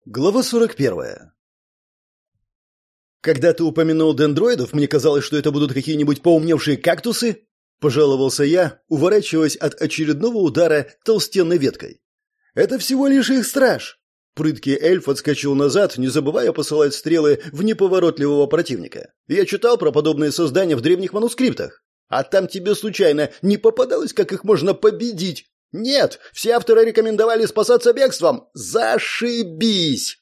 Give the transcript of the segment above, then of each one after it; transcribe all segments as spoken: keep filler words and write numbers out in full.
Глава сорок первая. «Когда ты упомянул дендроидов, мне казалось, что это будут какие-нибудь поумневшие кактусы?» – пожаловался я, уворачиваясь от очередного удара толстенной веткой. «Это всего лишь их страж!» Прыткий эльф отскочил назад, не забывая посылать стрелы в неповоротливого противника. «Я читал про подобные создания в древних манускриптах. А там тебе случайно не попадалось, как их можно победить?» «Нет, все авторы рекомендовали спасаться бегством. Зашибись!»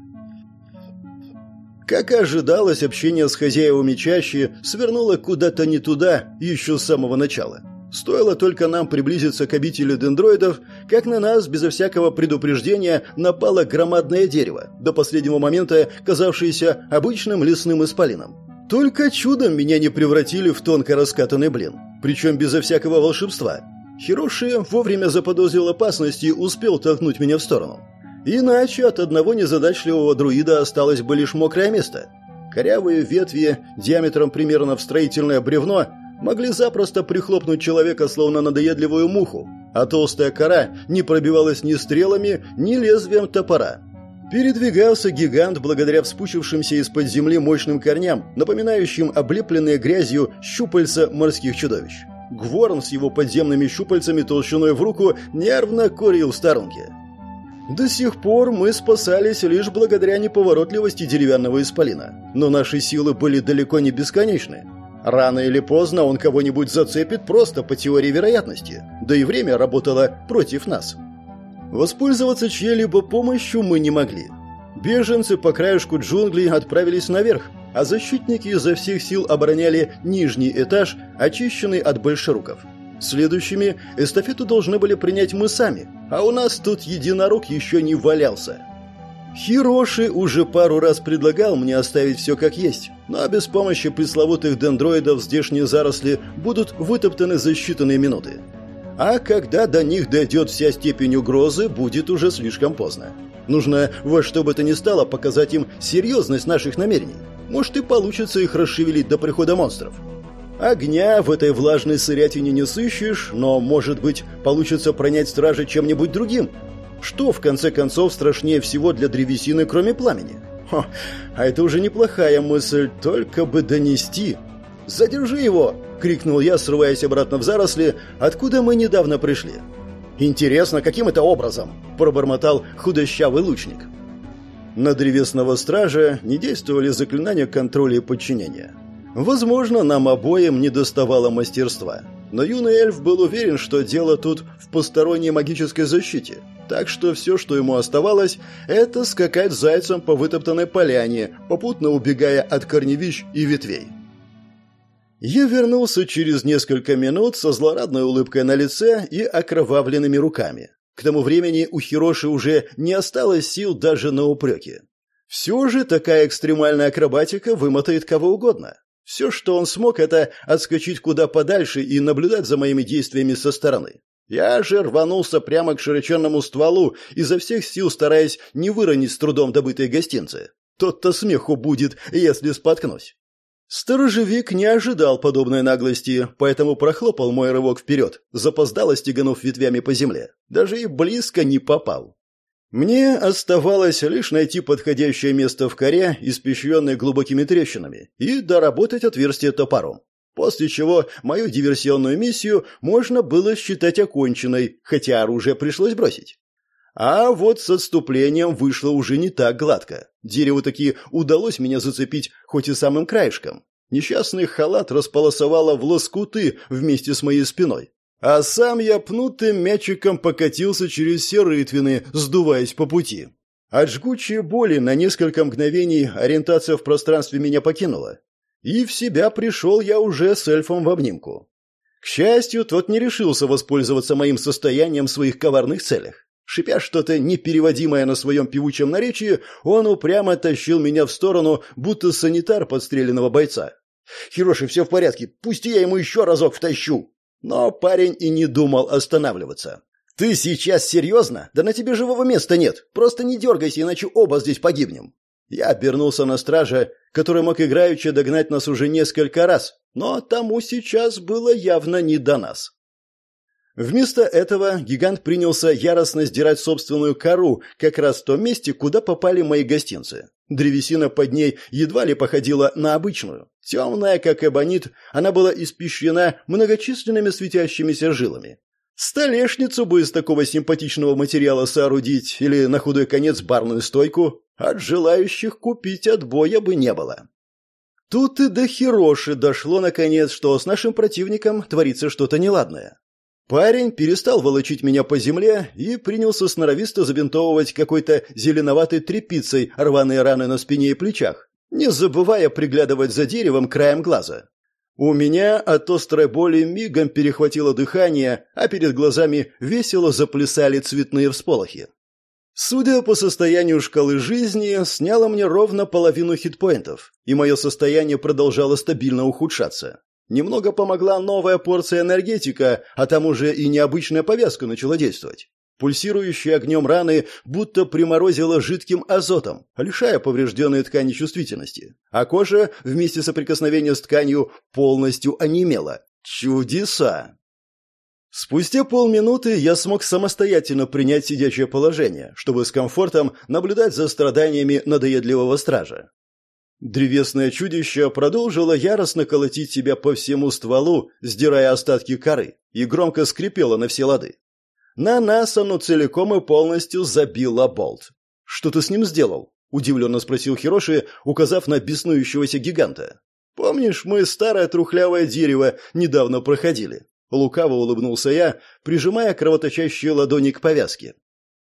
Как и ожидалось, общение с хозяевами чащи свернуло куда-то не туда еще с самого начала. Стоило только нам приблизиться к обители дендроидов, как на нас, безо всякого предупреждения, напало громадное дерево, до последнего момента казавшееся обычным лесным исполином. Только чудом меня не превратили в тонко раскатанный блин, причем безо всякого волшебства. Хироши вовремя заподозрил опасность и успел толкнуть меня в сторону. Иначе от одного незадачливого друида осталось бы лишь мокрое место. Корявые ветви, диаметром примерно в строительное бревно, могли запросто прихлопнуть человека словно надоедливую муху, а толстая кора не пробивалась ни стрелами, ни лезвием топора. Передвигался гигант благодаря вспучившимся из-под земли мощным корням, напоминающим облепленные грязью щупальца морских чудовищ. Гворн с его подземными щупальцами толщиной в руку нервно курил в сторонке. До сих пор мы спасались лишь благодаря неповоротливости деревянного исполина, но наши силы были далеко не бесконечны. Рано или поздно он кого-нибудь зацепит просто по теории вероятности, да и время работало против нас. Воспользоваться чьей-либо помощью мы не могли. Беженцы по краешку джунглей отправились наверх, а защитники изо всех сил обороняли нижний этаж, очищенный от большеруков. Следующими эстафету должны были принять мы сами, а у нас тут единорог еще не валялся. Хироши уже пару раз предлагал мне оставить все как есть, но без помощи пресловутых дендроидов здешние заросли будут вытоптаны за считанные минуты. А когда до них дойдет вся степень угрозы, будет уже слишком поздно. Нужно во что бы то ни стало показать им серьезность наших намерений. Может, и получится их расшевелить до прихода монстров. Огня в этой влажной сырятине не сыщешь, но, может быть, получится пронять стражи чем-нибудь другим. Что, в конце концов, страшнее всего для древесины, кроме пламени? Хо, а это уже неплохая мысль, только бы донести. «Задержи его!» — крикнул я, срываясь обратно в заросли, откуда мы недавно пришли. «Интересно, каким это образом?» — пробормотал худощавый лучник. На древесного стража не действовали заклинания контроля и подчинения. Возможно, нам обоим недоставало мастерства, но юный эльф был уверен, что дело тут в посторонней магической защите, так что все, что ему оставалось, это скакать зайцем по вытоптанной поляне, попутно убегая от корневищ и ветвей. Я вернулся через несколько минут со злорадной улыбкой на лице и окровавленными руками. К тому времени у Хироши уже не осталось сил даже на упреки. Все же такая экстремальная акробатика вымотает кого угодно. Все, что он смог, это отскочить куда подальше и наблюдать за моими действиями со стороны. Я же рванулся прямо к широченному стволу, изо всех сил стараясь не выронить с трудом добытые гостинцы. Тот-то смеху будет, если споткнусь. Сторожевик не ожидал подобной наглости, поэтому прохлопал мой рывок вперед, запоздало стеганув ветвями по земле. Даже и близко не попал. Мне оставалось лишь найти подходящее место в коре, испещренной глубокими трещинами, и доработать отверстие топором. После чего мою диверсионную миссию можно было считать оконченной, хотя оружие пришлось бросить. А вот с отступлением вышло уже не так гладко. Дереву таки удалось меня зацепить, хоть и самым краешком. Несчастный халат располосовало в лоскуты вместе с моей спиной. А сам я пнутым мячиком покатился через все рытвины, сдуваясь по пути. От жгучей боли на несколько мгновений ориентация в пространстве меня покинула. И в себя пришел я уже с эльфом в обнимку. К счастью, тот не решился воспользоваться моим состоянием в своих коварных целях. Шипя что-то непереводимое на своем певучем наречии, он упрямо тащил меня в сторону, будто санитар подстреленного бойца. «Хироши, все в порядке, пусти я ему еще разок втащу!» Но парень и не думал останавливаться. «Ты сейчас серьезно? Да на тебе живого места нет. Просто не дергайся, иначе оба здесь погибнем». Я обернулся на стража, который мог играючи догнать нас уже несколько раз, но тому сейчас было явно не до нас. Вместо этого гигант принялся яростно сдирать собственную кору как раз в том месте, куда попали мои гостинцы. Древесина под ней едва ли походила на обычную. Темная, как эбонит, она была испещрена многочисленными светящимися жилами. Столешницу бы из такого симпатичного материала соорудить или, на худой конец, барную стойку. От желающих купить отбоя бы не было. Тут и до Хироши дошло, наконец, что с нашим противником творится что-то неладное. Парень перестал волочить меня по земле и принялся сноровисто забинтовывать какой-то зеленоватой тряпицей рваные раны на спине и плечах, не забывая приглядывать за деревом краем глаза. У меня от острой боли мигом перехватило дыхание, а перед глазами весело заплясали цветные всполохи. Судя по состоянию шкалы жизни, сняло мне ровно половину хитпоинтов, и мое состояние продолжало стабильно ухудшаться. Немного помогла новая порция энергетика, а там уже и необычная повязка начала действовать. Пульсирующие огнем раны будто приморозило жидким азотом, лишая поврежденные ткани чувствительности. А кожа вместе соприкосновения с тканью полностью онемела. Чудеса! Спустя полминуты я смог самостоятельно принять сидячее положение, чтобы с комфортом наблюдать за страданиями надоедливого стража. Древесное чудище продолжило яростно колотить себя по всему стволу, сдирая остатки коры, и громко скрипело на все лады. На нас оно целиком и полностью забило болт. «Что ты с ним сделал?» – удивленно спросил Хироши, указав на беснующегося гиганта. «Помнишь, мы старое трухлявое дерево недавно проходили?» Лукаво улыбнулся я, прижимая кровоточащие ладони к повязке.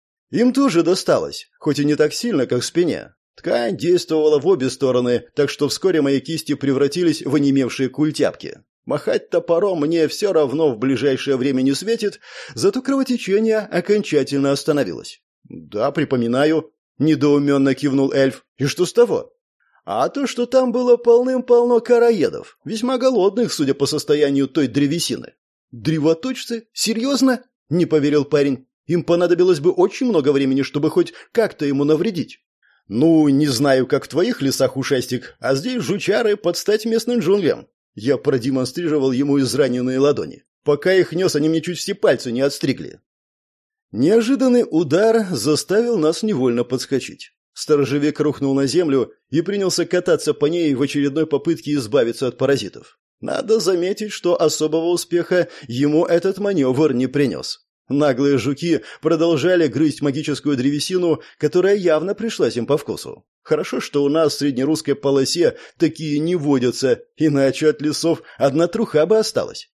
Им тоже досталось, хоть и не так сильно, как в спине. Ткань действовала в обе стороны, так что вскоре мои кисти превратились в онемевшие культяпки. Махать топором мне все равно в ближайшее время не светит, зато кровотечение окончательно остановилось. «Да, припоминаю», — недоуменно кивнул эльф. «И что с того?» «А то, что там было полным-полно короедов, весьма голодных, судя по состоянию той древесины». «Древоточцы? Серьезно?» — не поверил парень. «Им понадобилось бы очень много времени, чтобы хоть как-то ему навредить». «Ну, не знаю, как в твоих лесах, ушастик, а здесь жучары под стать местным джунглям». Я продемонстрировал ему израненные ладони. Пока их нес, они мне чуть все пальцы не отстригли. Неожиданный удар заставил нас невольно подскочить. Сторожевик рухнул на землю и принялся кататься по ней в очередной попытке избавиться от паразитов. Надо заметить, что особого успеха ему этот маневр не принес. Наглые жуки продолжали грызть магическую древесину, которая явно пришлась им по вкусу. Хорошо, что у нас в среднерусской полосе такие не водятся, иначе от лесов одна труха бы осталась.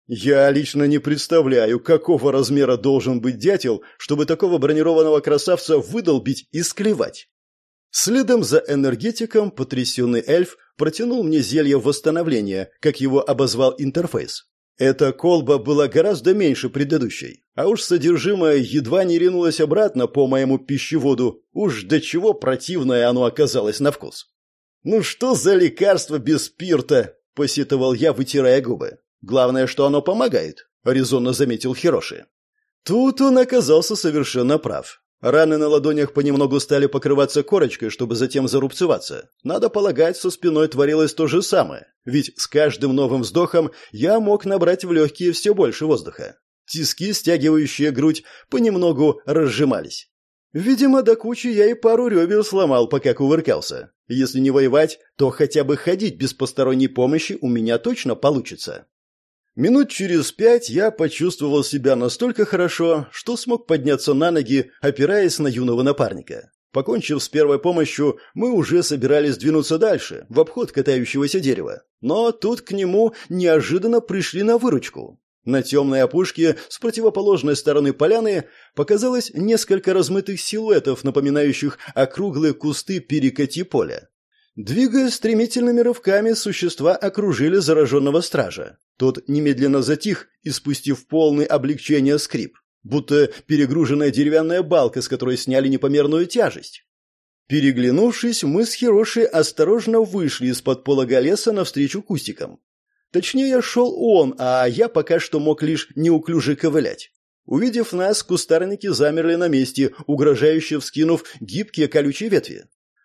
Я лично не представляю, какого размера должен быть дятел, чтобы такого бронированного красавца выдолбить и склевать. Следом за энергетиком потрясенный эльф протянул мне зелье восстановления, как его обозвал интерфейс. Эта колба была гораздо меньше предыдущей, а уж содержимое едва не ринулось обратно по моему пищеводу, уж до чего противное оно оказалось на вкус. «Ну что за лекарство без спирта?» – посетовал я, вытирая губы. «Главное, что оно помогает», – резонно заметил Хироши. Тут он оказался совершенно прав. Раны на ладонях понемногу стали покрываться корочкой, чтобы затем зарубцеваться. Надо полагать, со спиной творилось то же самое, ведь с каждым новым вздохом я мог набрать в легкие все больше воздуха. Тиски, стягивающие грудь, понемногу разжимались. Видимо, до кучи я и пару ребер сломал, пока кувыркался. Если не воевать, то хотя бы ходить без посторонней помощи у меня точно получится. Минут через пять я почувствовал себя настолько хорошо, что смог подняться на ноги, опираясь на юного напарника. Покончив с первой помощью, мы уже собирались двинуться дальше, в обход катающегося дерева. Но тут к нему неожиданно пришли на выручку. На темной опушке с противоположной стороны поляны показалось несколько размытых силуэтов, напоминающих округлые кусты перекати поля. Двигаясь стремительными рывками, существа окружили зараженного стража. Тот немедленно затих, испустив полный облегчение скрип, будто перегруженная деревянная балка, с которой сняли непомерную тяжесть. Переглянувшись, мы с Хироши осторожно вышли из-под полога леса навстречу кустикам. Точнее, шел он, а я пока что мог лишь неуклюже ковылять. Увидев нас, кустарники замерли на месте, угрожающе вскинув гибкие колючие ветви.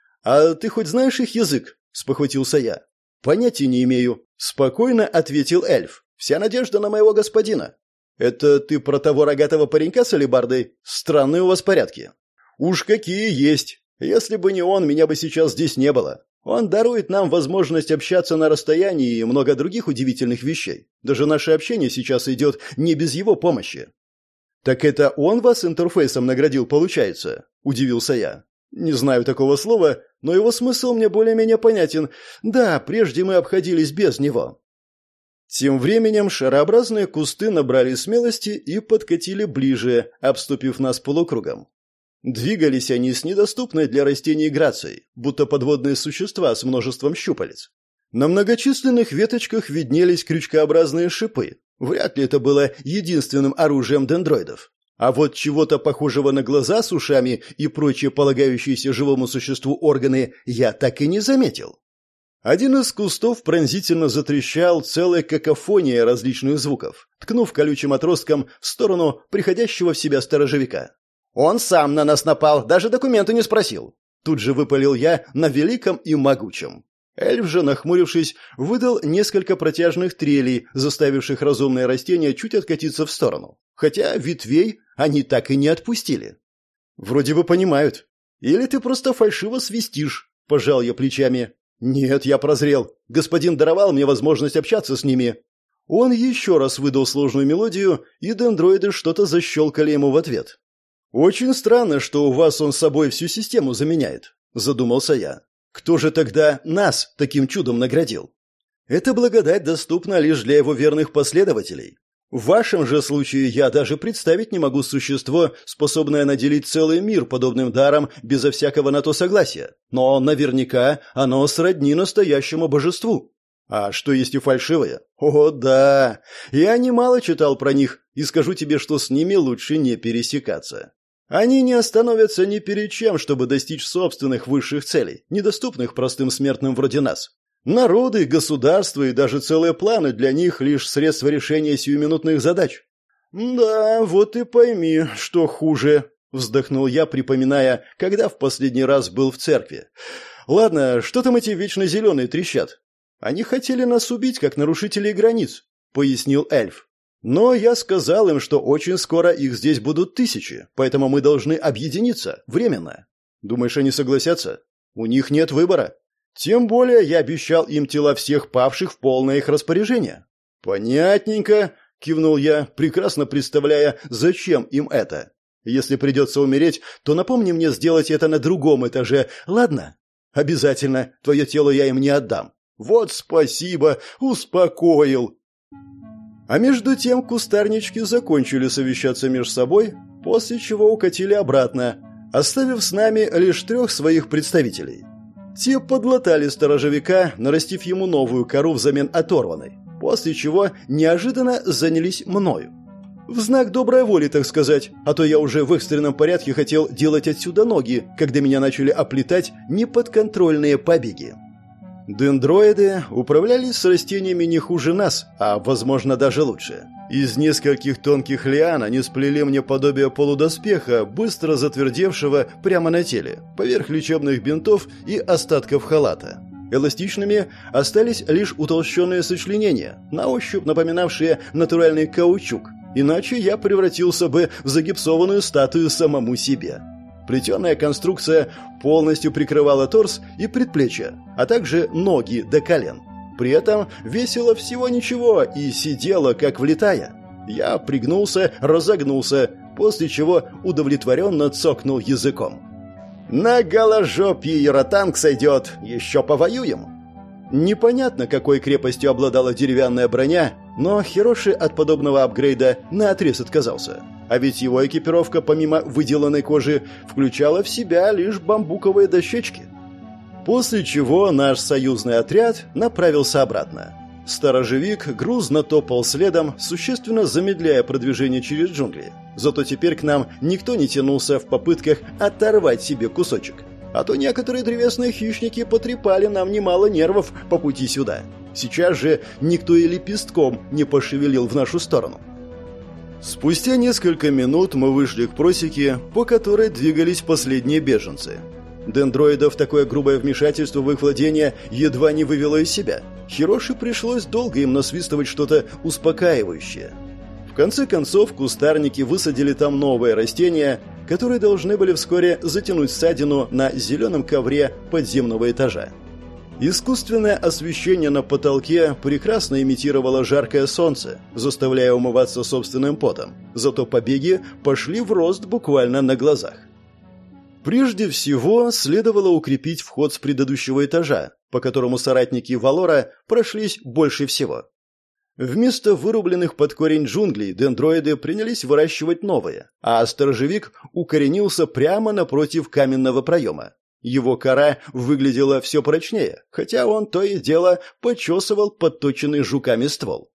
«А ты хоть знаешь их язык?» – спохватился я. «Понятия не имею», – спокойно ответил эльф. «Вся надежда на моего господина». «Это ты про того рогатого паренька с алебардой? Странные у вас порядки». «Уж какие есть! Если бы не он, меня бы сейчас здесь не было. Он дарует нам возможность общаться на расстоянии и много других удивительных вещей. Даже наше общение сейчас идет не без его помощи». «Так это он вас интерфейсом наградил, получается?» – удивился я. «Не знаю такого слова, но его смысл мне более-менее понятен. Да, прежде мы обходились без него». Тем временем шарообразные кусты набрали смелости и подкатили ближе, обступив нас полукругом. Двигались они с недоступной для растений грацией, будто подводные существа с множеством щупалец. На многочисленных веточках виднелись крючкообразные шипы. Вряд ли это было единственным оружием дендроидов. А вот чего-то похожего на глаза с ушами и прочие полагающиеся живому существу органы я так и не заметил. Один из кустов пронзительно затрещал целой какофонией различных звуков, ткнув колючим отростком в сторону приходящего в себя сторожевика. «Он сам на нас напал, даже документы не спросил!» Тут же выпалил я на великом и могучем. Эльф же, нахмурившись, выдал несколько протяжных трелей, заставивших разумные растения чуть откатиться в сторону. Хотя ветвей они так и не отпустили. «Вроде бы понимают. Или ты просто фальшиво свистишь?» – пожал я плечами. «Нет, я прозрел. Господин даровал мне возможность общаться с ними». Он еще раз выдал сложную мелодию, и дендроиды что-то защелкали ему в ответ. «Очень странно, что у вас он с собой всю систему заменяет», – задумался я. «Кто же тогда нас таким чудом наградил?» «Эта благодать доступна лишь для его верных последователей. В вашем же случае я даже представить не могу существо, способное наделить целый мир подобным даром безо всякого на то согласия. Но наверняка оно сродни настоящему божеству. А что есть и фальшивое? О, да! Я немало читал про них, и скажу тебе, что с ними лучше не пересекаться. Они не остановятся ни перед чем, чтобы достичь собственных высших целей, недоступных простым смертным вроде нас. Народы, государства и даже целые планы для них лишь средства решения сиюминутных задач. «Да, вот и пойми, что хуже», — вздохнул я, припоминая, когда в последний раз был в церкви. «Ладно, что там эти вечно зеленые трещат?» «Они хотели нас убить, как нарушителей границ», — пояснил эльф. «Но я сказал им, что очень скоро их здесь будут тысячи, поэтому мы должны объединиться, временно. Думаешь, они согласятся? У них нет выбора. Тем более я обещал им тела всех павших в полное их распоряжение». «Понятненько», — кивнул я, прекрасно представляя, зачем им это. «Если придется умереть, то напомни мне сделать это на другом этаже, ладно?» «Обязательно. Твое тело я им не отдам». «Вот спасибо, успокоил». А между тем кустарнички закончили совещаться между собой, после чего укатили обратно, оставив с нами лишь трех своих представителей. Те подлатали сторожевика, нарастив ему новую кору взамен оторванной, после чего неожиданно занялись мною. В знак доброй воли, так сказать, а то я уже в экстренном порядке хотел делать отсюда ноги, когда меня начали оплетать неподконтрольные побеги. Дендроиды управлялись с растениями не хуже нас, а, возможно, даже лучше. Из нескольких тонких лиан они сплели мне подобие полудоспеха, быстро затвердевшего прямо на теле, поверх лечебных бинтов и остатков халата. Эластичными остались лишь утолщенные сочленения, на ощупь напоминавшие натуральный каучук, иначе я превратился бы в загипсованную статую самому себе. Плетеная конструкция полностью прикрывала торс и предплечья, а также ноги до колен. При этом весила всего ничего и сидела как влитая. Я пригнулся, разогнулся, после чего удовлетворенно цокнул языком. «На голожопье яротанг сойдет, еще повоюем!» Непонятно, какой крепостью обладала деревянная броня, но Хироши от подобного апгрейда наотрез отказался. А ведь его экипировка, помимо выделанной кожи, включала в себя лишь бамбуковые дощечки. После чего наш союзный отряд направился обратно. Сторожевик грузно топал следом, существенно замедляя продвижение через джунгли. Зато теперь к нам никто не тянулся в попытках оторвать себе кусочек. А то некоторые древесные хищники потрепали нам немало нервов по пути сюда. Сейчас же никто и лепестком не пошевелил в нашу сторону. Спустя несколько минут мы вышли к просеке, по которой двигались последние беженцы. Дендроидов такое грубое вмешательство в их владение едва не вывело из себя. Хироши пришлось долго им насвистывать что-то успокаивающее. В конце концов, кустарники высадили там новые растения, которые должны были вскоре затянуть ссадину на зеленом ковре подземного этажа. Искусственное освещение на потолке прекрасно имитировало жаркое солнце, заставляя умываться собственным потом, зато побеги пошли в рост буквально на глазах. Прежде всего, следовало укрепить вход с предыдущего этажа, по которому соратники Валора прошлись больше всего. Вместо вырубленных под корень джунглей дендроиды принялись выращивать новые, а сторожевик укоренился прямо напротив каменного проема. Его кора выглядела все прочнее, хотя он то и дело почесывал подточенный жуками ствол.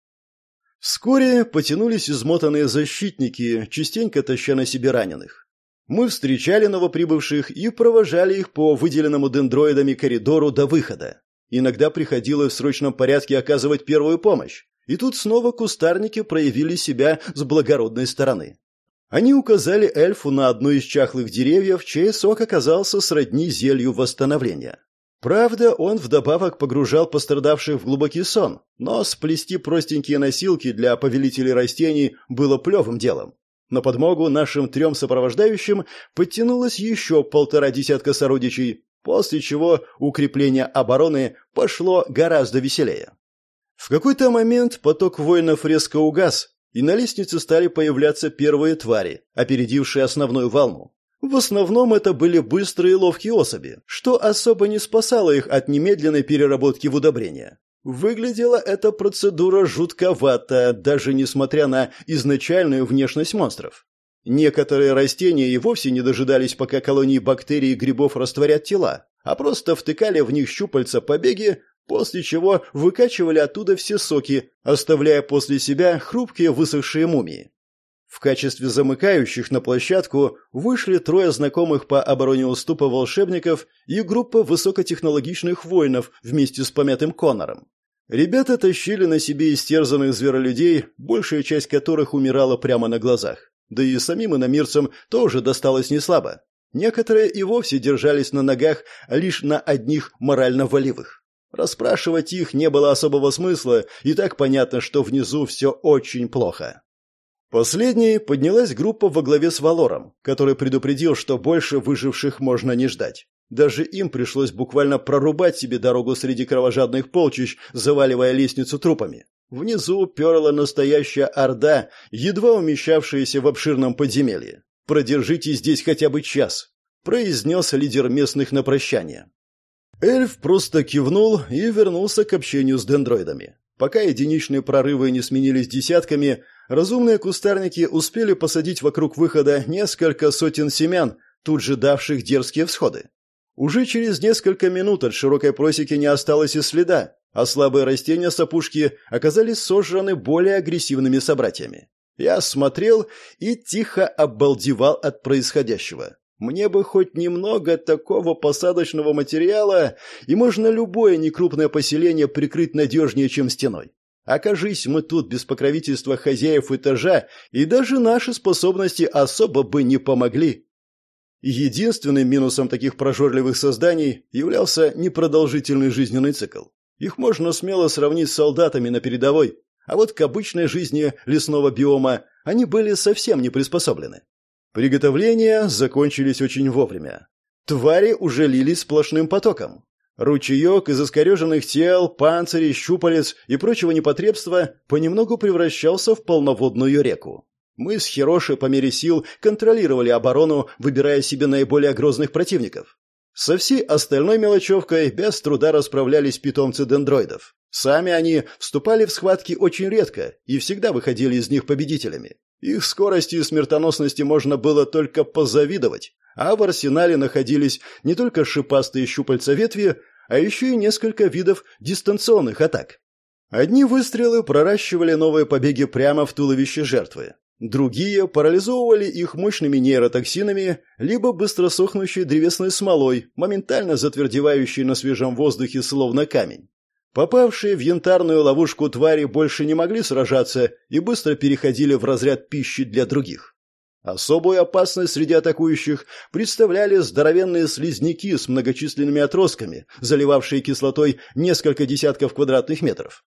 Вскоре потянулись измотанные защитники, частенько таща на себе раненых. Мы встречали новоприбывших и провожали их по выделенному дендроидами коридору до выхода. Иногда приходилось в срочном порядке оказывать первую помощь, и тут снова кустарники проявили себя с благородной стороны. Они указали эльфу на одно из чахлых деревьев, чей сок оказался сродни зелью восстановления. Правда, он вдобавок погружал пострадавших в глубокий сон, но сплести простенькие носилки для повелителей растений было плевым делом. На подмогу нашим трем сопровождающим подтянулось еще полтора десятка сородичей, после чего укрепление обороны пошло гораздо веселее. В какой-то момент поток воинов резко угас, и на лестнице стали появляться первые твари, опередившие основную волну. В основном это были быстрые и ловкие особи, что особо не спасало их от немедленной переработки в удобрения. Выглядела эта процедура жутковато, даже несмотря на изначальную внешность монстров. Некоторые растения и вовсе не дожидались, пока колонии бактерий и грибов растворят тела, а просто втыкали в них щупальца побеги, после чего выкачивали оттуда все соки, оставляя после себя хрупкие высохшие мумии. В качестве замыкающих на площадку вышли трое знакомых по обороне уступа волшебников и группа высокотехнологичных воинов вместе с помятым Коннором. Ребята тащили на себе истерзанных зверолюдей, большая часть которых умирала прямо на глазах. Да и самим иномирцам тоже досталось неслабо. Некоторые и вовсе держались на ногах лишь на одних морально волевых. Расспрашивать их не было особого смысла, и так понятно, что внизу все очень плохо. Последней поднялась группа во главе с Валором, который предупредил, что больше выживших можно не ждать. Даже им пришлось буквально прорубать себе дорогу среди кровожадных полчищ, заваливая лестницу трупами. Внизу перла настоящая орда, едва умещавшаяся в обширном подземелье. «Продержитесь здесь хотя бы час», — произнес лидер местных на прощание. Эльф просто кивнул и вернулся к общению с дендроидами. Пока единичные прорывы не сменились десятками, разумные кустарники успели посадить вокруг выхода несколько сотен семян, тут же давших дерзкие всходы. Уже через несколько минут от широкой просеки не осталось и следа, а слабые растения с опушки оказались сожраны более агрессивными собратьями. Я смотрел и тихо обалдевал от происходящего. Мне бы хоть немного такого посадочного материала, и можно любое некрупное поселение прикрыть надежнее, чем стеной. Окажись мы тут без покровительства хозяев этажа, и даже наши способности особо бы не помогли. Единственным минусом таких прожорливых созданий являлся непродолжительный жизненный цикл. Их можно смело сравнить с солдатами на передовой, а вот к обычной жизни лесного биома они были совсем не приспособлены. Приготовления закончились очень вовремя. Твари уже лились сплошным потоком. Ручеек из искореженных тел, панцирей, щупалец и прочего непотребства понемногу превращался в полноводную реку. Мы с Хироши по мере сил контролировали оборону, выбирая себе наиболее грозных противников. Со всей остальной мелочевкой без труда расправлялись питомцы дендроидов. Сами они вступали в схватки очень редко и всегда выходили из них победителями. Их скорости и смертоносности можно было только позавидовать, а в арсенале находились не только шипастые щупальца ветви, а еще и несколько видов дистанционных атак. Одни выстрелы проращивали новые побеги прямо в туловище жертвы. Другие парализовывали их мощными нейротоксинами, либо быстросохнущей древесной смолой, моментально затвердевающей на свежем воздухе словно камень. Попавшие в янтарную ловушку твари больше не могли сражаться и быстро переходили в разряд пищи для других. Особую опасность среди атакующих представляли здоровенные слизняки с многочисленными отростками, заливавшие кислотой несколько десятков квадратных метров.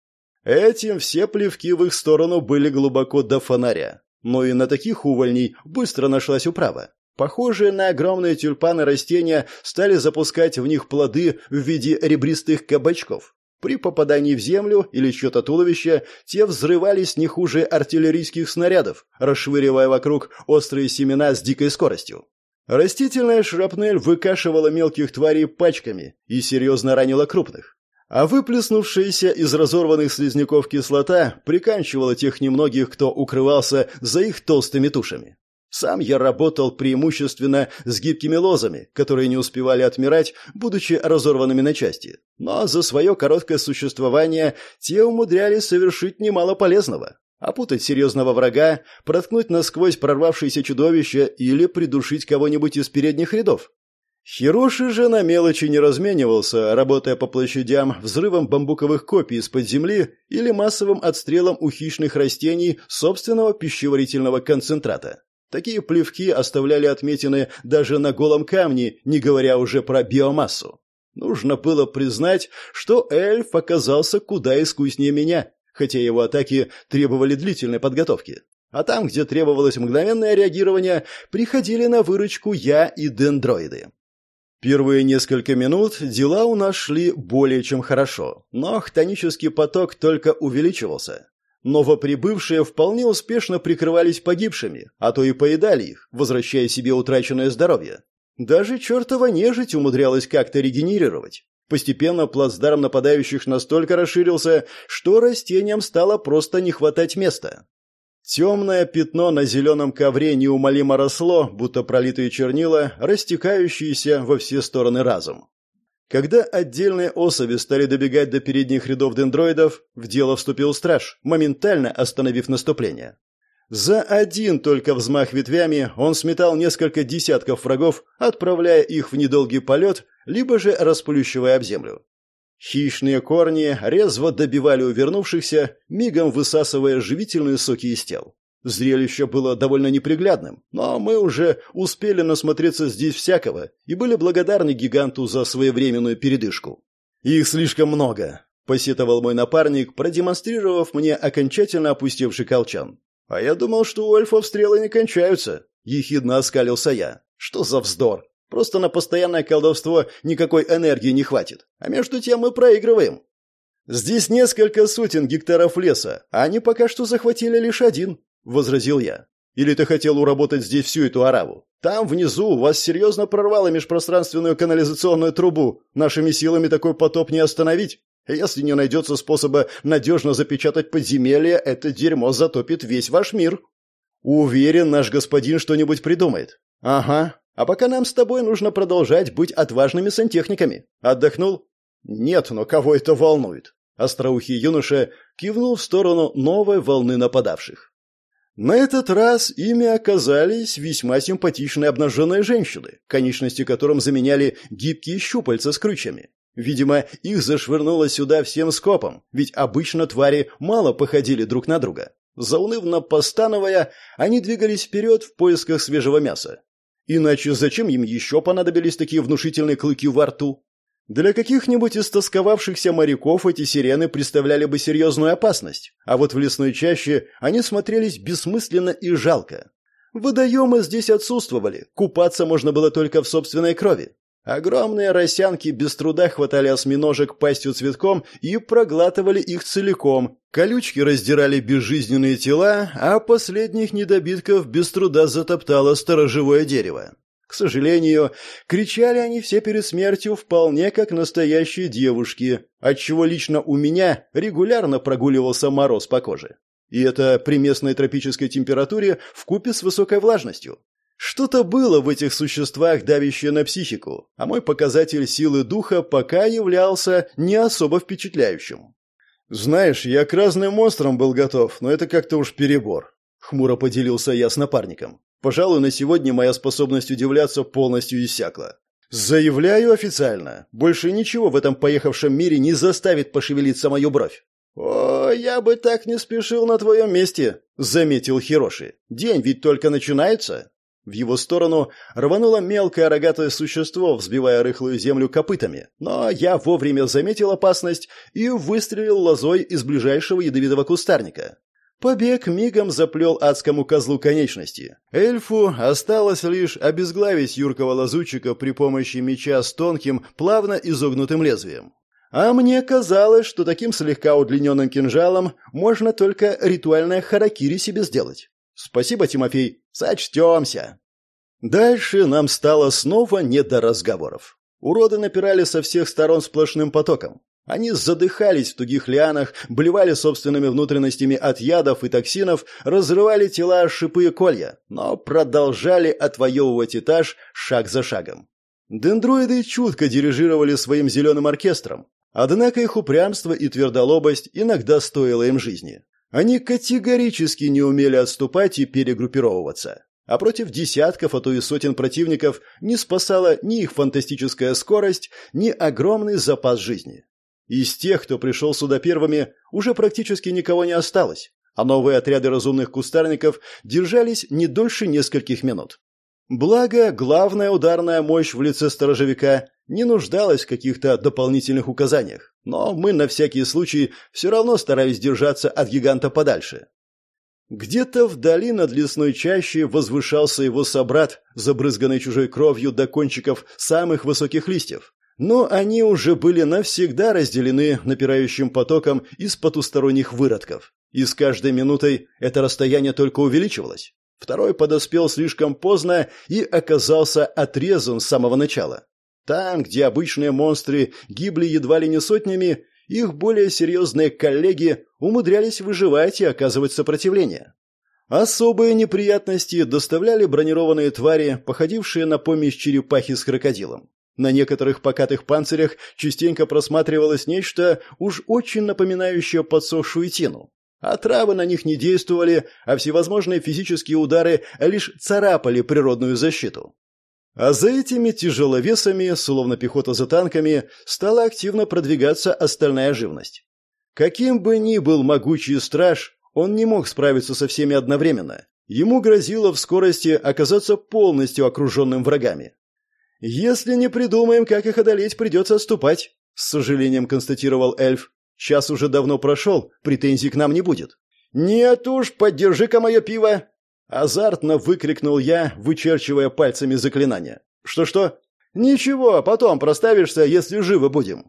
Этим все плевки в их сторону были глубоко до фонаря. Но и на таких увольней быстро нашлась управа. Похожие на огромные тюльпаны растения стали запускать в них плоды в виде ребристых кабачков. При попадании в землю или чье-то туловище те взрывались не хуже артиллерийских снарядов, расшвыривая вокруг острые семена с дикой скоростью. Растительная шрапнель выкашивала мелких тварей пачками и серьезно ранила крупных. А выплеснувшаяся из разорванных слизняков кислота приканчивала тех немногих, кто укрывался за их толстыми тушами. Сам я работал преимущественно с гибкими лозами, которые не успевали отмирать, будучи разорванными на части. Но за свое короткое существование те умудрялись совершить немало полезного. Опутать серьезного врага, проткнуть насквозь прорвавшееся чудовище или придушить кого-нибудь из передних рядов. Хироши же на мелочи не разменивался, работая по площадям взрывом бамбуковых копий из-под земли или массовым отстрелом у хищных растений собственного пищеварительного концентрата. Такие плевки оставляли отметины даже на голом камне, не говоря уже про биомассу. Нужно было признать, что эльф оказался куда искуснее меня, хотя его атаки требовали длительной подготовки. А там, где требовалось мгновенное реагирование, приходили на выручку я и дендроиды. Первые несколько минут дела у нас шли более чем хорошо, но хтонический поток только увеличивался. Новоприбывшие вполне успешно прикрывались погибшими, а то и поедали их, возвращая себе утраченное здоровье. Даже чертова нежить умудрялась как-то регенерировать. Постепенно плацдарм нападающих настолько расширился, что растениям стало просто не хватать места. Темное пятно на зеленом ковре неумолимо росло, будто пролитые чернила, растекающиеся во все стороны разом. Когда отдельные особи стали добегать до передних рядов дендроидов, в дело вступил страж, моментально остановив наступление. За один только взмах ветвями он сметал несколько десятков врагов, отправляя их в недолгий полет, либо же расплющивая об землю. Хищные корни резво добивали увернувшихся, мигом высасывая живительные соки из тел. Зрелище было довольно неприглядным, но мы уже успели насмотреться здесь всякого и были благодарны гиганту за своевременную передышку. «Их слишком много», — посетовал мой напарник, продемонстрировав мне окончательно опустевший колчан. «А я думал, что у эльфов стрелы не кончаются», — ехидно оскалился я. «Что за вздор? Просто на постоянное колдовство никакой энергии не хватит. А между тем мы проигрываем. Здесь несколько сотен гектаров леса, а они пока что захватили лишь один», — возразил я. «Или ты хотел уработать здесь всю эту ораву? Там, внизу, у вас серьезно прорвало межпространственную канализационную трубу. Нашими силами такой потоп не остановить. Если не найдется способа надежно запечатать подземелье, это дерьмо затопит весь ваш мир». «Уверен, наш господин что-нибудь придумает». «Ага. А пока нам с тобой нужно продолжать быть отважными сантехниками. Отдохнул?» «Нет, но кого это волнует?» Остроухий юноша кивнул в сторону новой волны нападавших. На этот раз ими оказались весьма симпатичные обнаженные женщины, конечности которым заменяли гибкие щупальца с крючьями. Видимо, их зашвырнуло сюда всем скопом, ведь обычно твари мало походили друг на друга. Заунывно постановая, они двигались вперед в поисках свежего мяса. Иначе зачем им еще понадобились такие внушительные клыки во рту? Для каких-нибудь истосковавшихся моряков эти сирены представляли бы серьезную опасность, а вот в лесной чаще они смотрелись бессмысленно и жалко. Водоемы здесь отсутствовали, купаться можно было только в собственной крови. Огромные росянки без труда хватали осьминожек пастью цветком и проглатывали их целиком. Колючки раздирали безжизненные тела, а последних недобитков без труда затоптало сторожевое дерево. К сожалению, кричали они все перед смертью вполне как настоящие девушки, отчего лично у меня регулярно прогуливался мороз по коже. И это при местной тропической температуре вкупе с высокой влажностью. Что-то было в этих существах, давящее на психику, а мой показатель силы духа пока являлся не особо впечатляющим. «Знаешь, я к разным монстрам был готов, но это как-то уж перебор», — хмуро поделился я с напарником. «Пожалуй, на сегодня моя способность удивляться полностью иссякла. Заявляю официально, больше ничего в этом поехавшем мире не заставит пошевелиться мою бровь». «О, я бы так не спешил на твоем месте», — заметил Хироши. «День ведь только начинается». В его сторону рвануло мелкое рогатое существо, взбивая рыхлую землю копытами, но я вовремя заметил опасность и выстрелил лозой из ближайшего ядовитого кустарника. Побег мигом заплел адскому козлу конечности. Эльфу осталось лишь обезглавить юркого лазутчика при помощи меча с тонким, плавно изогнутым лезвием. А мне казалось, что таким слегка удлиненным кинжалом можно только ритуальное харакири себе сделать. Спасибо, Тимофей, сочтемся. Дальше нам стало снова не до разговоров. Уроды напирали со всех сторон сплошным потоком. Они задыхались в тугих лианах, блевали собственными внутренностями от ядов и токсинов, разрывали тела о шипы и колья, но продолжали отвоевывать этаж шаг за шагом. Дендроиды чутко дирижировали своим зеленым оркестром, однако их упрямство и твердолобость иногда стоило им жизни. Они категорически не умели отступать и перегруппировываться. А против десятков, а то и сотен противников не спасала ни их фантастическая скорость, ни огромный запас жизни. Из тех, кто пришел сюда первыми, уже практически никого не осталось, а новые отряды разумных кустарников держались не дольше нескольких минут. Благо, главная ударная мощь в лице сторожевика не нуждалась в каких-то дополнительных указаниях, но мы на всякий случай все равно старались держаться от гиганта подальше. Где-то вдали над лесной чащей возвышался его собрат, забрызганный чужой кровью до кончиков самых высоких листьев, но они уже были навсегда разделены напирающим потоком из потусторонних выродков, и с каждой минутой это расстояние только увеличивалось. Второй подоспел слишком поздно и оказался отрезан с самого начала. Там, где обычные монстры гибли едва ли не сотнями, их более серьезные коллеги умудрялись выживать и оказывать сопротивление. Особые неприятности доставляли бронированные твари, походившие на помесь черепахи с крокодилом. На некоторых покатых панцирях частенько просматривалось нечто уж очень напоминающее подсохшую тину. А травы на них не действовали, а всевозможные физические удары лишь царапали природную защиту. А за этими тяжеловесами, словно пехота за танками, стала активно продвигаться остальная живность. Каким бы ни был могучий страж, он не мог справиться со всеми одновременно. Ему грозило в скорости оказаться полностью окруженным врагами. «Если не придумаем, как их одолеть, придется отступать», — с сожалением констатировал эльф. «Час уже давно прошел, претензий к нам не будет». «Нет уж, поддержи-ка мое пиво!» Азартно выкрикнул я, вычерчивая пальцами заклинание. «Что-что?» «Ничего, потом проставишься, если живы будем».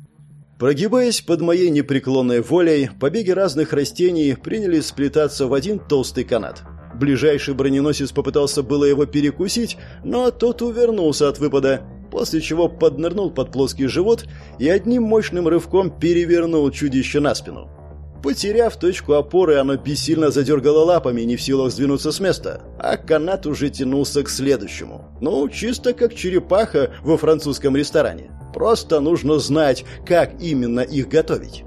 Прогибаясь под моей непреклонной волей, побеги разных растений принялись сплетаться в один толстый канат. Ближайший броненосец попытался было его перекусить, но тот увернулся от выпада, после чего поднырнул под плоский живот и одним мощным рывком перевернул чудище на спину. Потеряв точку опоры, оно бессильно задергало лапами, не в силах сдвинуться с места, а канат уже тянулся к следующему. Ну, чисто как черепаха во французском ресторане. Просто нужно знать, как именно их готовить.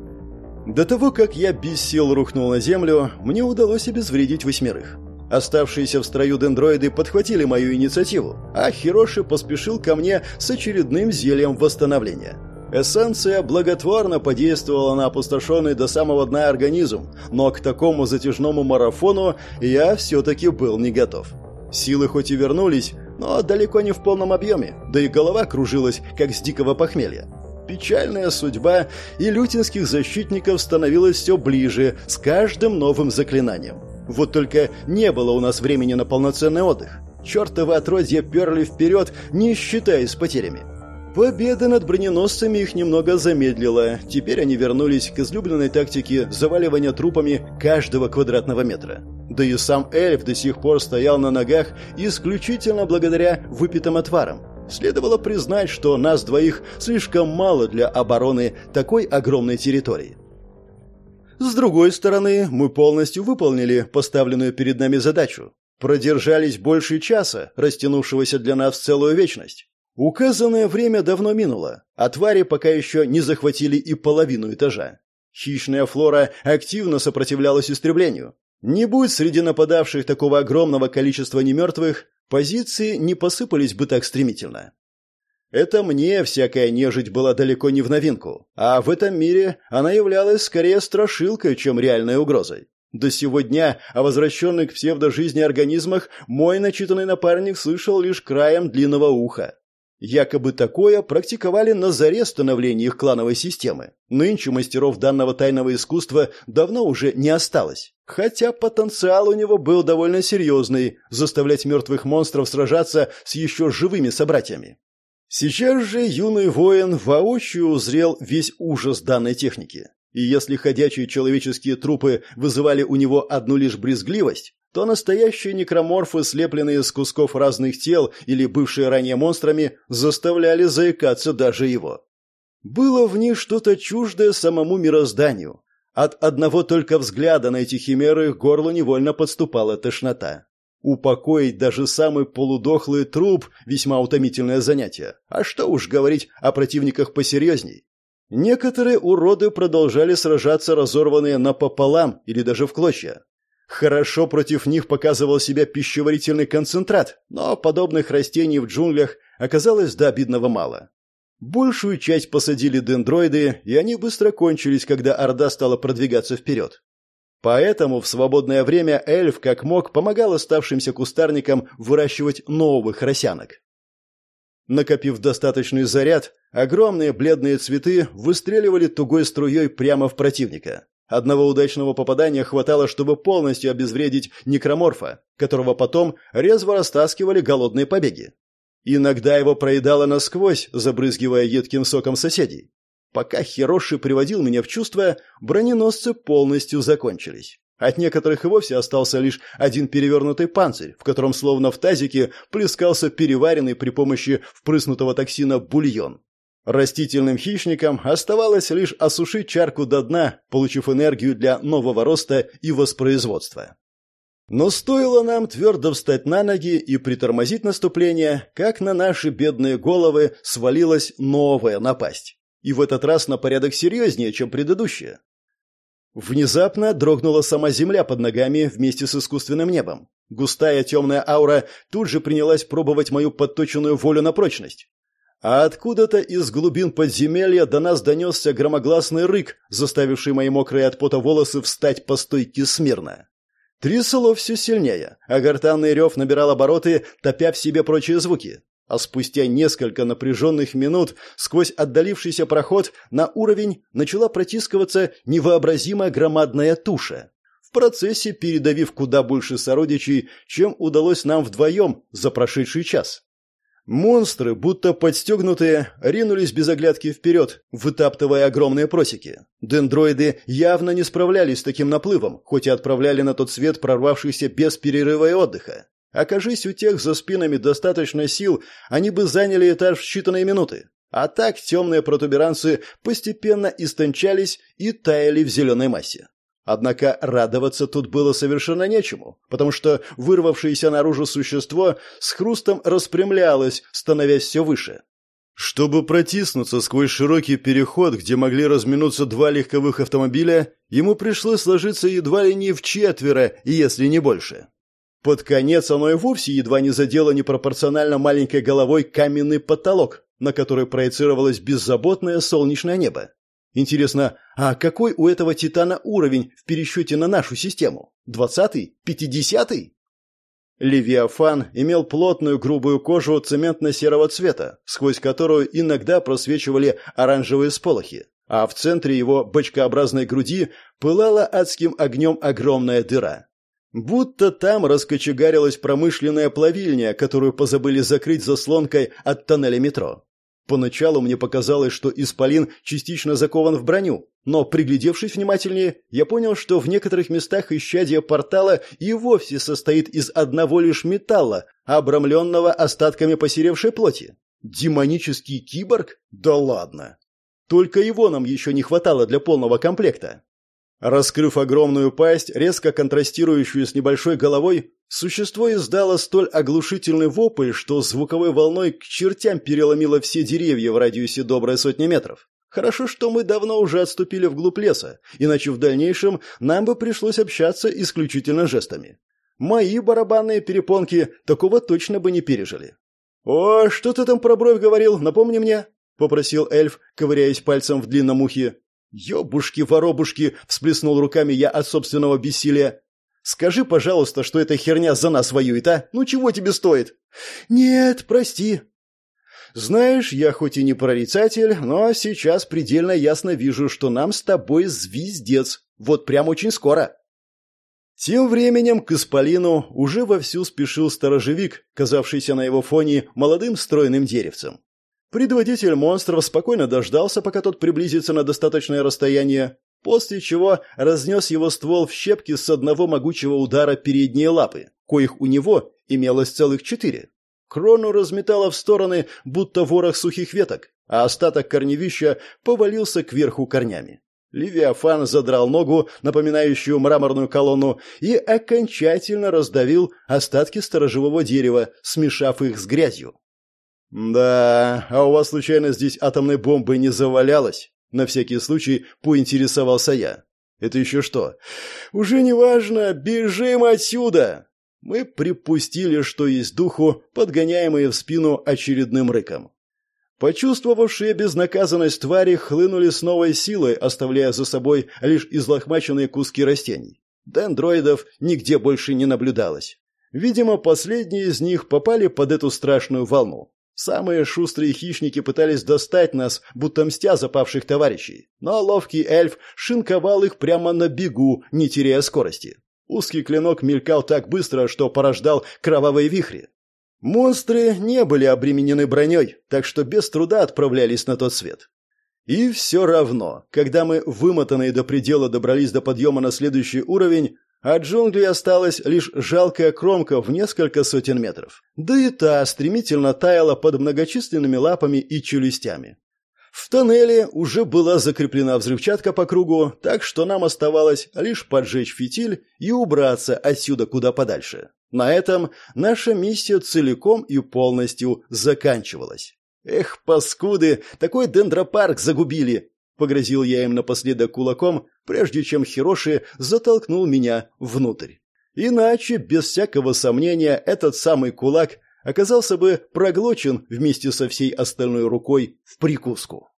До того, как я без сил рухнул на землю, мне удалось обезвредить восьмерых. Оставшиеся в строю дендроиды подхватили мою инициативу, а Хироши поспешил ко мне с очередным зельем восстановления. Эссенция благотворно подействовала на опустошенный до самого дна организм, но к такому затяжному марафону я все-таки был не готов. Силы хоть и вернулись, но далеко не в полном объеме, да и голова кружилась, как с дикого похмелья. Печальная судьба и лютинских защитников становилась все ближе с каждым новым заклинанием. Вот только не было у нас времени на полноценный отдых. Чертовы отродья перли вперед, не считаясь потерями. Победа над броненосцами их немного замедлила. Теперь они вернулись к излюбленной тактике заваливания трупами каждого квадратного метра. Да и сам эльф до сих пор стоял на ногах исключительно благодаря выпитым отварам. Следовало признать, что нас двоих слишком мало для обороны такой огромной территории. С другой стороны, мы полностью выполнили поставленную перед нами задачу. Продержались больше часа, растянувшегося для нас в целую вечность. Указанное время давно минуло, а твари пока еще не захватили и половину этажа. Хищная флора активно сопротивлялась истреблению. Не будь среди нападавших такого огромного количества немертвых, позиции не посыпались бы так стремительно. Это мне всякая нежить была далеко не в новинку, а в этом мире она являлась скорее страшилкой, чем реальной угрозой. До сего дня о возвращенных к псевдожизни организмах мой начитанный напарник слышал лишь краем длинного уха. Якобы такое практиковали на заре становления их клановой системы. Нынче мастеров данного тайного искусства давно уже не осталось. Хотя потенциал у него был довольно серьезный – заставлять мертвых монстров сражаться с еще живыми собратьями. Сейчас же юный воин воочию узрел весь ужас данной техники. И если ходячие человеческие трупы вызывали у него одну лишь брезгливость, то настоящие некроморфы, слепленные из кусков разных тел или бывшие ранее монстрами, заставляли заикаться даже его. Было в них что-то чуждое самому мирозданию. От одного только взгляда на эти химеры к горлу невольно подступала тошнота. Упокоить даже самый полудохлый труп – весьма утомительное занятие. А что уж говорить о противниках посерьезней. Некоторые уроды продолжали сражаться, разорванные напополам или даже в клочья. Хорошо против них показывал себя пищеварительный концентрат, но подобных растений в джунглях оказалось до обидного мало. Большую часть посадили дендроиды, и они быстро кончились, когда орда стала продвигаться вперед. Поэтому в свободное время эльф, как мог, помогал оставшимся кустарникам выращивать новых росянок. Накопив достаточный заряд, огромные бледные цветы выстреливали тугой струей прямо в противника. Одного удачного попадания хватало, чтобы полностью обезвредить некроморфа, которого потом резво растаскивали голодные побеги. Иногда его проедало насквозь, забрызгивая едким соком соседей. Пока Хироши приводил меня в чувство, броненосцы полностью закончились. От некоторых и вовсе остался лишь один перевернутый панцирь, в котором словно в тазике плескался переваренный при помощи впрыснутого токсина бульон. Растительным хищникам оставалось лишь осушить чарку до дна, получив энергию для нового роста и воспроизводства. Но стоило нам твердо встать на ноги и притормозить наступление, как на наши бедные головы свалилась новая напасть. И в этот раз на порядок серьезнее, чем предыдущая. Внезапно дрогнула сама земля под ногами вместе с искусственным небом. Густая темная аура тут же принялась пробовать мою подточенную волю на прочность. А откуда-то из глубин подземелья до нас донесся громогласный рык, заставивший мои мокрые от пота волосы встать по стойке смирно. Трясло все сильнее, а гортанный рев набирал обороты, топя в себе прочие звуки. А спустя несколько напряженных минут сквозь отдалившийся проход на уровень начала протискиваться невообразимо громадная туша, в процессе передавив куда больше сородичей, чем удалось нам вдвоем за прошедший час. Монстры, будто подстегнутые, ринулись без оглядки вперед, вытаптывая огромные просеки. Дендроиды явно не справлялись с таким наплывом, хоть и отправляли на тот свет прорвавшихся без перерыва и отдыха. Окажись у тех за спинами достаточно сил, они бы заняли этаж в считанные минуты. А так темные протуберанцы постепенно истончались и таяли в зеленой массе. Однако радоваться тут было совершенно нечему, потому что вырвавшееся наружу существо с хрустом распрямлялось, становясь все выше. Чтобы протиснуться сквозь широкий переход, где могли разминуться два легковых автомобиля, ему пришлось сложиться едва ли не вчетверо, если не больше. Под конец оно и вовсе едва не задело непропорционально маленькой головой каменный потолок, на который проецировалось беззаботное солнечное небо. Интересно, а какой у этого титана уровень в пересчете на нашу систему? Двадцатый? Пятидесятый? Левиафан имел плотную грубую кожу цементно-серого цвета, сквозь которую иногда просвечивали оранжевые сполохи, а в центре его бочкообразной груди пылала адским огнем огромная дыра. Будто там раскочегарилась промышленная плавильня, которую позабыли закрыть заслонкой от тоннеля метро. Поначалу мне показалось, что исполин частично закован в броню, но, приглядевшись внимательнее, я понял, что в некоторых местах исчадие портала и вовсе состоит из одного лишь металла, обрамленного остатками посеревшей плоти. Демонический киборг? Да ладно! Только его нам еще не хватало для полного комплекта. Раскрыв огромную пасть, резко контрастирующую с небольшой головой, существо издало столь оглушительный вопль, что звуковой волной к чертям переломило все деревья в радиусе доброй сотни метров. Хорошо, что мы давно уже отступили вглубь леса, иначе в дальнейшем нам бы пришлось общаться исключительно жестами. Мои барабанные перепонки такого точно бы не пережили. «О, что ты там про бровь говорил, напомни мне», — попросил эльф, ковыряясь пальцем в длинном ухе. «Ёбушки-воробушки!» – всплеснул руками я от собственного бессилия. «Скажи, пожалуйста, что эта херня за нас воюет, а? Ну чего тебе стоит?» «Нет, прости». «Знаешь, я хоть и не прорицатель, но сейчас предельно ясно вижу, что нам с тобой звездец. Вот прям очень скоро». Тем временем к исполину уже вовсю спешил сторожевик, казавшийся на его фоне молодым стройным деревцем. Предводитель монстров спокойно дождался, пока тот приблизится на достаточное расстояние, после чего разнес его ствол в щепки с одного могучего удара передние лапы, коих у него имелось целых четыре. Крону разметало в стороны, будто ворох сухих веток, а остаток корневища повалился кверху корнями. Левиафан задрал ногу, напоминающую мраморную колонну, и окончательно раздавил остатки сторожевого дерева, смешав их с грязью. «Да, а у вас случайно здесь атомной бомбы не завалялось?» На всякий случай поинтересовался я. «Это еще что?» «Уже не важно, бежим отсюда!» Мы припустили, что есть духу, подгоняемые в спину очередным рыком. Почувствовавшие безнаказанность твари хлынули с новой силой, оставляя за собой лишь излохмаченные куски растений. Дендроидов нигде больше не наблюдалось. Видимо, последние из них попали под эту страшную волну. Самые шустрые хищники пытались достать нас, будто мстя запавших товарищей, но ловкий эльф шинковал их прямо на бегу, не теряя скорости. Узкий клинок мелькал так быстро, что порождал кровавые вихри. Монстры не были обременены броней, так что без труда отправлялись на тот свет. И все равно, когда мы, вымотанные до предела, добрались до подъема на следующий уровень, от джунглей осталась лишь жалкая кромка в несколько сотен метров. Да и та стремительно таяла под многочисленными лапами и челюстями. В тоннеле уже была закреплена взрывчатка по кругу, так что нам оставалось лишь поджечь фитиль и убраться отсюда куда подальше. На этом наша миссия целиком и полностью заканчивалась. «Эх, паскуды, такой дендропарк загубили!» — погрозил я им напоследок кулаком, прежде чем Хироши затолкнул меня внутрь. Иначе, без всякого сомнения, этот самый кулак оказался бы проглочен вместе со всей остальной рукой в прикуску.